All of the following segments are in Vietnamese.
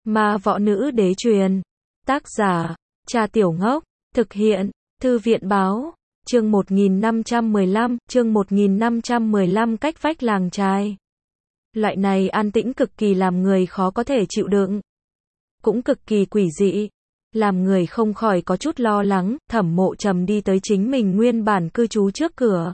Ma võ nữ đế truyền. Tác giả, Cha Tiểu Ngốc. Thực hiện, Thư viện báo. Chương 1515, cách vách làng chài. Loại này an tĩnh cực kỳ làm người khó có thể chịu đựng. Cũng cực kỳ quỷ dị. Làm người không khỏi có chút lo lắng, Thẩm Mộ Trầm đi tới chính mình nguyên bản cư trú trước cửa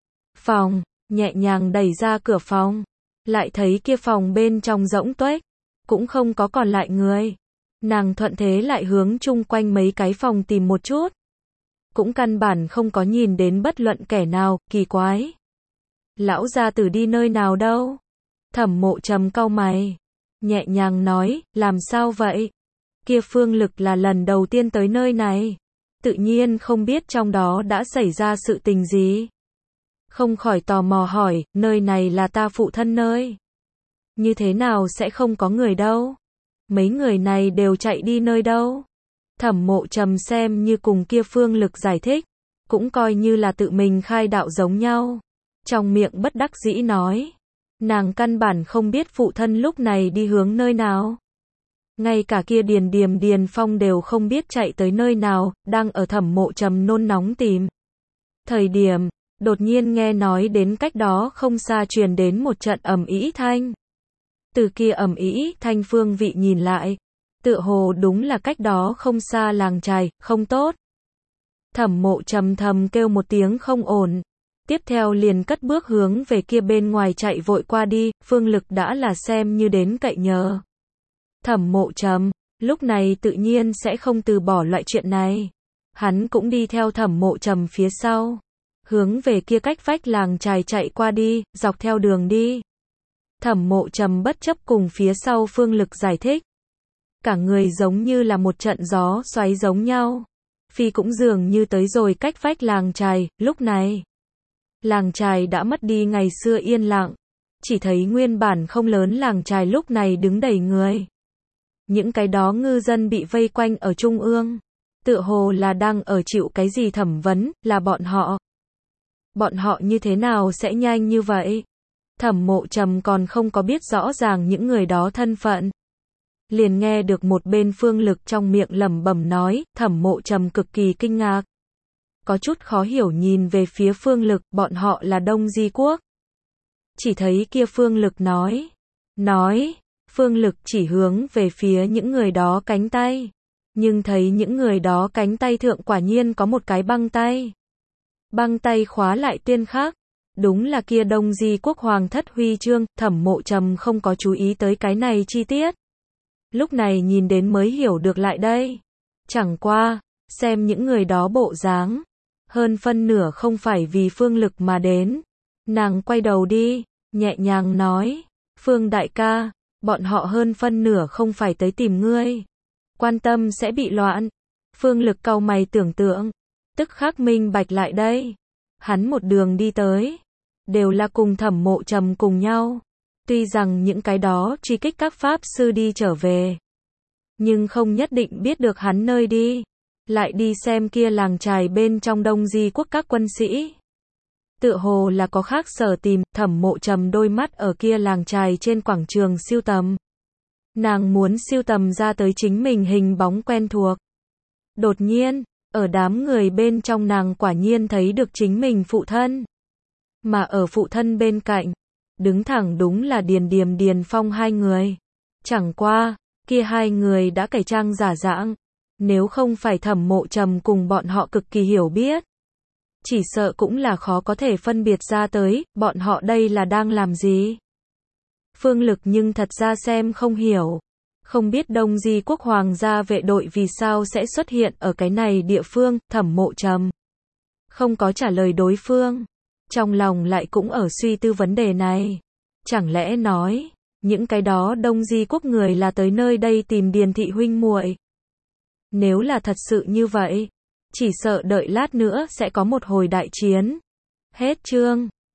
phòng, nhẹ nhàng đẩy ra cửa phòng. Lại thấy kia phòng bên trong rỗng tuếch, cũng không có còn lại người. Nàng thuận thế lại hướng chung quanh mấy cái phòng tìm một chút. Cũng căn bản không có nhìn đến bất luận kẻ nào, kỳ quái. Lão gia tử đi nơi nào đâu? Thẩm Mộ Trầm cau mày, nhẹ nhàng nói, làm sao vậy? Kia Phương Lực là lần đầu tiên tới nơi này, tự nhiên không biết trong đó đã xảy ra sự tình gì. Không khỏi tò mò hỏi, nơi này là ta phụ thân nơi. Như thế nào sẽ không có người đâu? Mấy người này đều chạy đi nơi đâu? Thẩm Mộ Trầm xem như cùng kia Phương Lực giải thích, cũng coi như là tự mình khai đạo giống nhau. Trong miệng bất đắc dĩ nói, nàng căn bản không biết phụ thân lúc này đi hướng nơi nào. Ngay cả kia Điền Phong đều không biết chạy tới nơi nào, đang ở Thẩm Mộ Trầm nôn nóng tìm thời điểm, đột nhiên nghe nói đến cách đó không xa truyền đến một trận ầm ĩ thanh. Từ kia ầm ĩ thanh phương vị nhìn lại, tựa hồ đúng là cách đó không xa làng chài, không tốt. Thẩm Mộ Trầm thầm kêu một tiếng không ổn, tiếp theo liền cất bước hướng về kia bên ngoài chạy vội qua đi. Phương Lực đã là xem như đến cậy nhờ Thẩm Mộ Trầm, lúc này tự nhiên sẽ không từ bỏ loại chuyện này. Hắn cũng đi theo Thẩm Mộ Trầm phía sau, hướng về kia cách vách làng chài chạy qua đi, dọc theo đường đi. Thẩm Mộ Trầm bất chấp cùng phía sau Phương Lực giải thích. Cả người giống như là một trận gió xoáy giống nhau. Phi cũng dường như tới rồi cách vách làng chài. Lúc này, làng chài đã mất đi ngày xưa yên lặng. Chỉ thấy nguyên bản không lớn làng chài lúc này đứng đầy người. Những cái đó ngư dân bị vây quanh ở trung ương, tựa hồ là đang ở chịu cái gì thẩm vấn, là bọn họ. Bọn họ như thế nào sẽ nhanh như vậy? Thẩm Mộ Trầm còn không có biết rõ ràng những người đó thân phận. Liền nghe được một bên Phương Lực trong miệng lẩm bẩm nói. Thẩm Mộ Trầm cực kỳ kinh ngạc, có chút khó hiểu nhìn về phía Phương Lực, bọn họ là Đông Di Quốc. Chỉ thấy kia Phương Lực nói, Phương Lực chỉ hướng về phía những người đó cánh tay. Nhưng thấy những người đó cánh tay thượng quả nhiên có một cái băng tay. Băng tay khóa lại tuyên khắc. Đúng là kia Đông Di Quốc Hoàng thất huy chương. Thẩm Mộ Trầm không có chú ý tới cái này chi tiết. Lúc này nhìn đến mới hiểu được lại đây. Chẳng qua, xem những người đó bộ dáng, hơn phân nửa không phải vì Phương Lực mà đến. Nàng quay đầu đi, nhẹ nhàng nói, Phương đại ca, bọn họ hơn phân nửa không phải tới tìm ngươi. Quan tâm sẽ bị loạn. Phương Lực cau mày tưởng tượng, tức khắc minh bạch lại đây. Hắn một đường đi tới, đều là cùng Thẩm Mộ Trầm cùng nhau. Tuy rằng những cái đó truy kích các pháp sư đi trở về, nhưng không nhất định biết được hắn nơi đi. Lại đi xem kia làng chài bên trong Đông Di Quốc các quân sĩ. Tựa hồ là có khác sở tìm. Thẩm Mộ Trầm đôi mắt ở kia làng chài trên quảng trường siêu tầm. Nàng muốn siêu tầm ra tới chính mình hình bóng quen thuộc. Đột nhiên, ở đám người bên trong nàng quả nhiên thấy được chính mình phụ thân. Mà ở phụ thân bên cạnh, đứng thẳng đúng là Điền Phong hai người. Chẳng qua, kia hai người đã cải trang giả dạng. Nếu không phải Thẩm Mộ Trầm cùng bọn họ cực kỳ hiểu biết, chỉ sợ cũng là khó có thể phân biệt ra tới, bọn họ đây là đang làm gì. Phương Lực nhưng thật ra xem không hiểu. Không biết Đông Di Quốc Hoàng gia vệ đội vì sao sẽ xuất hiện ở cái này địa phương. Thẩm Mộ Trầm không có trả lời đối phương. Trong lòng lại cũng ở suy tư vấn đề này. Chẳng lẽ nói, những cái đó Đông Di Quốc người là tới nơi đây tìm Điền thị huynh muội? Nếu là thật sự như vậy, chỉ sợ đợi lát nữa sẽ có một hồi đại chiến. Hết chương.